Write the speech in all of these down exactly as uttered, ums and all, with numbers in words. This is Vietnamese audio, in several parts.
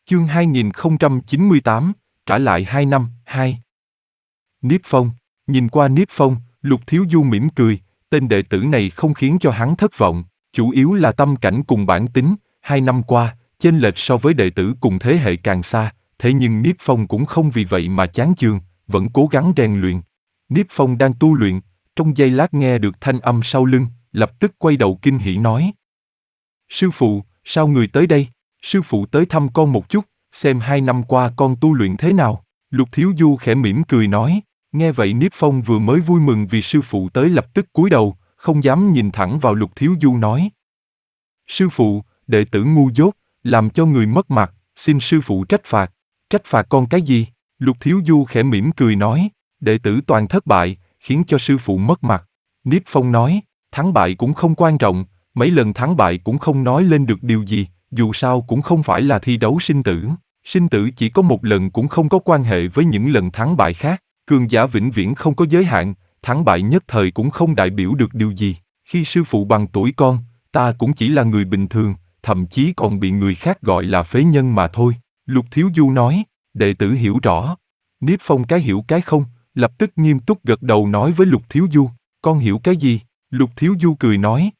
Chương hai nghìn không trăm chín mươi tám, trả lại hai năm, hai. Niếp Phong. Nhìn qua Niếp Phong, Lục Thiếu Du mỉm cười, tên đệ tử này không khiến cho hắn thất vọng, chủ yếu là tâm cảnh cùng bản tính, hai năm qua, chênh lệch so với đệ tử cùng thế hệ càng xa, thế nhưng Niếp Phong cũng không vì vậy mà chán chường, vẫn cố gắng rèn luyện. Niếp Phong đang tu luyện, trong giây lát nghe được thanh âm sau lưng, lập tức quay đầu kinh hỉ nói. Sư phụ, sao người tới đây? Sư phụ tới thăm con một chút, xem hai năm qua con tu luyện thế nào. Lục Thiếu Du khẽ mỉm cười nói. Nghe vậy Niếp Phong vừa mới vui mừng vì sư phụ tới lập tức cúi đầu, không dám nhìn thẳng vào Lục Thiếu Du nói. Sư phụ, đệ tử ngu dốt, làm cho người mất mặt, xin sư phụ trách phạt. Trách phạt con cái gì? Lục Thiếu Du khẽ mỉm cười nói. Đệ tử toàn thất bại, khiến cho sư phụ mất mặt. Niếp Phong nói, thắng bại cũng không quan trọng, mấy lần thắng bại cũng không nói lên được điều gì, dù sao cũng không phải là thi đấu sinh tử. Sinh tử chỉ có một lần cũng không có quan hệ với những lần thắng bại khác. Cường giả vĩnh viễn không có giới hạn, thắng bại nhất thời cũng không đại biểu được điều gì. Khi sư phụ bằng tuổi con, ta cũng chỉ là người bình thường, thậm chí còn bị người khác gọi là phế nhân mà thôi. Lục Thiếu Du nói, đệ tử hiểu rõ. Niếp Phong cái hiểu cái không, lập tức nghiêm túc gật đầu nói với Lục Thiếu Du, con hiểu cái gì? Lục Thiếu Du cười nói.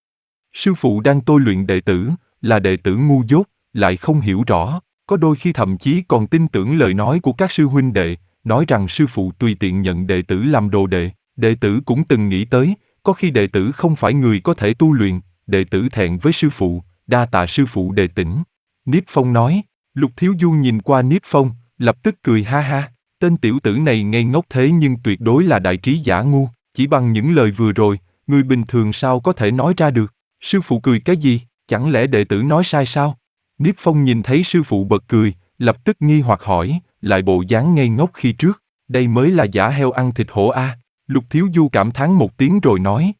Sư phụ đang tôi luyện đệ tử, là đệ tử ngu dốt, lại không hiểu rõ, có đôi khi thậm chí còn tin tưởng lời nói của các sư huynh đệ, nói rằng sư phụ tùy tiện nhận đệ tử làm đồ đệ. Đệ tử cũng từng nghĩ tới, có khi đệ tử không phải người có thể tu luyện, đệ tử thẹn với sư phụ, đa tạ sư phụ đề tỉnh. Niếp Phong nói. Lục Thiếu Du nhìn qua Niếp Phong, lập tức cười ha ha, tên tiểu tử này ngây ngốc thế nhưng tuyệt đối là đại trí giả ngu, chỉ bằng những lời vừa rồi, người bình thường sao có thể nói ra được. Sư phụ cười cái gì, chẳng lẽ đệ tử nói sai sao? Niếp Phong nhìn thấy sư phụ bật cười, lập tức nghi hoặc hỏi, lại bộ dáng ngây ngốc khi trước, đây mới là giả heo ăn thịt hổ a. Lục Thiếu Du cảm thán một tiếng rồi nói.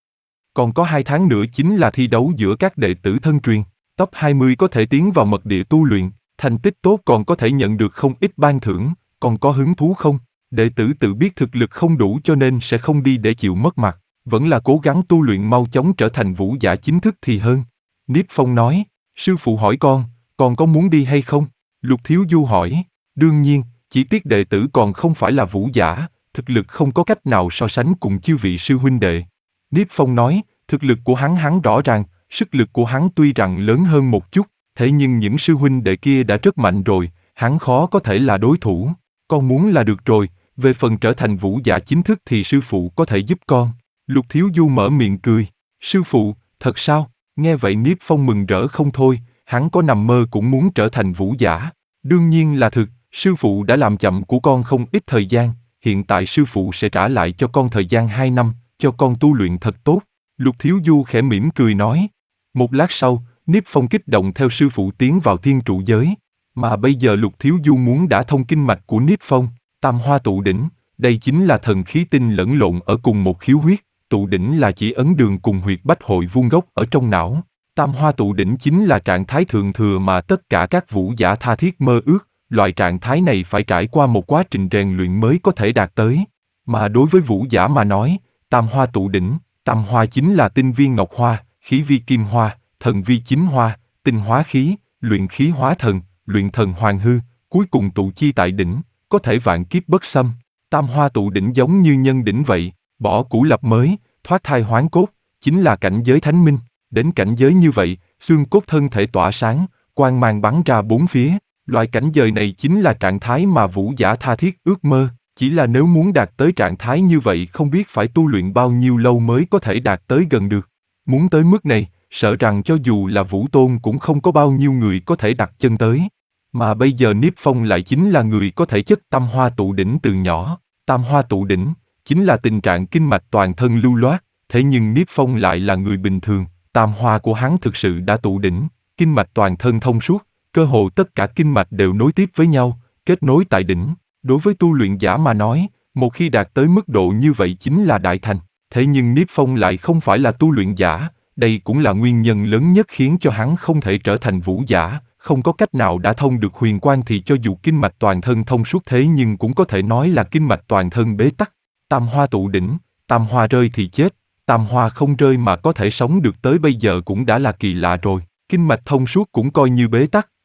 Còn có hai tháng nữa chính là thi đấu giữa các đệ tử thân truyền, top hai mươi có thể tiến vào mật địa tu luyện, thành tích tốt còn có thể nhận được không ít ban thưởng, còn có hứng thú không? Đệ tử tự biết thực lực không đủ cho nên sẽ không đi để chịu mất mặt, vẫn là cố gắng tu luyện mau chóng trở thành vũ giả chính thức thì hơn. Niếp Phong nói, sư phụ hỏi con, con có muốn đi hay không? Lục Thiếu Du hỏi, đương nhiên, chỉ tiếc đệ tử còn không phải là vũ giả, thực lực không có cách nào so sánh cùng chư vị sư huynh đệ. Niếp Phong nói, thực lực của hắn hắn rõ ràng, sức lực của hắn tuy rằng lớn hơn một chút, thế nhưng những sư huynh đệ kia đã rất mạnh rồi, hắn khó có thể là đối thủ. Con muốn là được rồi, về phần trở thành vũ giả chính thức thì sư phụ có thể giúp con. Lục Thiếu Du mở miệng cười, sư phụ, thật sao? Nghe vậy Niếp Phong mừng rỡ không thôi, hắn có nằm mơ cũng muốn trở thành vũ giả. Đương nhiên là thực, sư phụ đã làm chậm của con không ít thời gian, hiện tại sư phụ sẽ trả lại cho con thời gian hai năm, cho con tu luyện thật tốt. Lục Thiếu Du khẽ mỉm cười nói. Một lát sau, Niếp Phong kích động theo sư phụ tiến vào thiên trụ giới. Mà bây giờ Lục Thiếu Du muốn đả thông kinh mạch của Niếp Phong, tam hoa tụ đỉnh, đây chính là thần khí tinh lẫn lộn ở cùng một khiếu huyết, tụ đỉnh là chỉ ấn đường cùng huyệt bách hội vuông gốc ở trong não. Tam hoa tụ đỉnh chính là trạng thái thượng thừa mà tất cả các vũ giả tha thiết mơ ước, loại trạng thái này phải trải qua một quá trình rèn luyện mới có thể đạt tới. Mà đối với vũ giả mà nói, tam hoa tụ đỉnh, tam hoa chính là tinh vi ngọc hoa, khí vi kim hoa, thần vi chính hoa, tinh hóa khí, luyện khí hóa thần, luyện thần hoàn hư, cuối cùng tụ chi tại đỉnh, có thể vạn kiếp bất xâm. Tam hoa tụ đỉnh giống như nhân đỉnh vậy, bỏ cũ lập mới, thoát thai hoán cốt, chính là cảnh giới thánh minh. Đến cảnh giới như vậy, xương cốt thân thể tỏa sáng, quang mang bắn ra bốn phía. Loại cảnh giới này chính là trạng thái mà vũ giả tha thiết ước mơ. Chỉ là nếu muốn đạt tới trạng thái như vậy không biết phải tu luyện bao nhiêu lâu mới có thể đạt tới gần được. Muốn tới mức này, sợ rằng cho dù là vũ tôn cũng không có bao nhiêu người có thể đặt chân tới. Mà bây giờ Niếp Phong lại chính là người có thể chất tam hoa tụ đỉnh từ nhỏ. Tam hoa tụ đỉnh chính là tình trạng kinh mạch toàn thân lưu loát, thế nhưng Niếp Phong lại là người bình thường. Tam hoa của hắn thực sự đã tụ đỉnh, kinh mạch toàn thân thông suốt, cơ hồ tất cả kinh mạch đều nối tiếp với nhau, kết nối tại đỉnh. Đối với tu luyện giả mà nói, một khi đạt tới mức độ như vậy chính là đại thành. Thế nhưng Niếp Phong lại không phải là tu luyện giả, đây cũng là nguyên nhân lớn nhất khiến cho hắn không thể trở thành vũ giả, không có cách nào đã thông được huyền quang thì cho dù kinh mạch toàn thân thông suốt thế nhưng cũng có thể nói là kinh mạch toàn thân bế tắc. Tam hoa tụ đỉnh, tam hoa rơi thì chết, tam hoa không rơi mà có thể sống được tới bây giờ cũng đã là kỳ lạ rồi. Kinh mạch thông suốt cũng coi như bế tắc,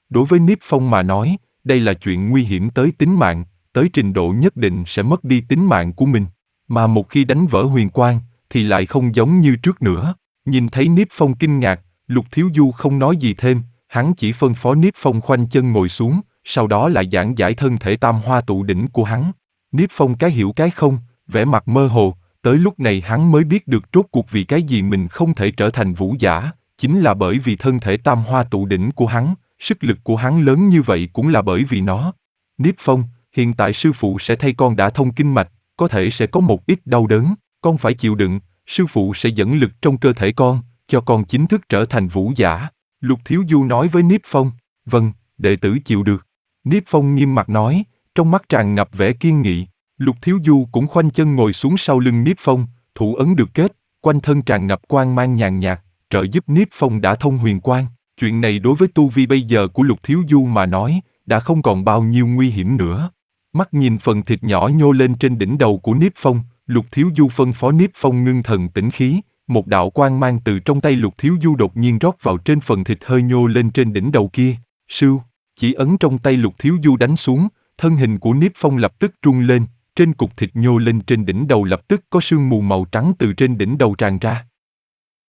Đối với Niếp Phong mà nói, đây là chuyện nguy hiểm tới tính mạng, tới trình độ nhất định sẽ mất đi tính mạng của mình. Mà một khi đánh vỡ huyền quang, thì lại không giống như trước nữa. Nhìn thấy Niếp Phong kinh ngạc, Lục Thiếu Du không nói gì thêm, hắn chỉ phân phó Niếp Phong khoanh chân ngồi xuống, sau đó lại giảng giải thân thể tam hoa tụ đỉnh của hắn. Niếp Phong cái hiểu cái không, vẻ mặt mơ hồ, tới lúc này hắn mới biết được rốt cuộc vì cái gì mình không thể trở thành vũ giả, chính là bởi vì thân thể tam hoa tụ đỉnh của hắn, sức lực của hắn lớn như vậy cũng là bởi vì nó. Niếp Phong, hiện tại sư phụ sẽ thay con đã thông kinh mạch, có thể sẽ có một ít đau đớn, con phải chịu đựng, sư phụ sẽ dẫn lực trong cơ thể con, cho con chính thức trở thành vũ giả. Lục Thiếu Du nói với Niếp Phong, vâng, đệ tử chịu được. Niếp Phong nghiêm mặt nói, trong mắt tràn ngập vẻ kiên nghị. Lục Thiếu Du cũng khoanh chân ngồi xuống sau lưng Niếp Phong, thủ ấn được kết, quanh thân tràn ngập quang mang nhàn nhạt, trợ giúp Niếp Phong đã thông huyền quang. Chuyện này đối với tu vi bây giờ của Lục Thiếu Du mà nói, đã không còn bao nhiêu nguy hiểm nữa. Mắt nhìn phần thịt nhỏ nhô lên trên đỉnh đầu của Niếp Phong, Lục Thiếu Du phân phó Niếp Phong ngưng thần tĩnh khí, một đạo quang mang từ trong tay Lục Thiếu Du đột nhiên rót vào trên phần thịt hơi nhô lên trên đỉnh đầu kia. Sưu, chỉ ấn trong tay Lục Thiếu Du đánh xuống, thân hình của Niếp Phong lập tức rung lên, trên cục thịt nhô lên trên đỉnh đầu lập tức có sương mù màu trắng từ trên đỉnh đầu tràn ra.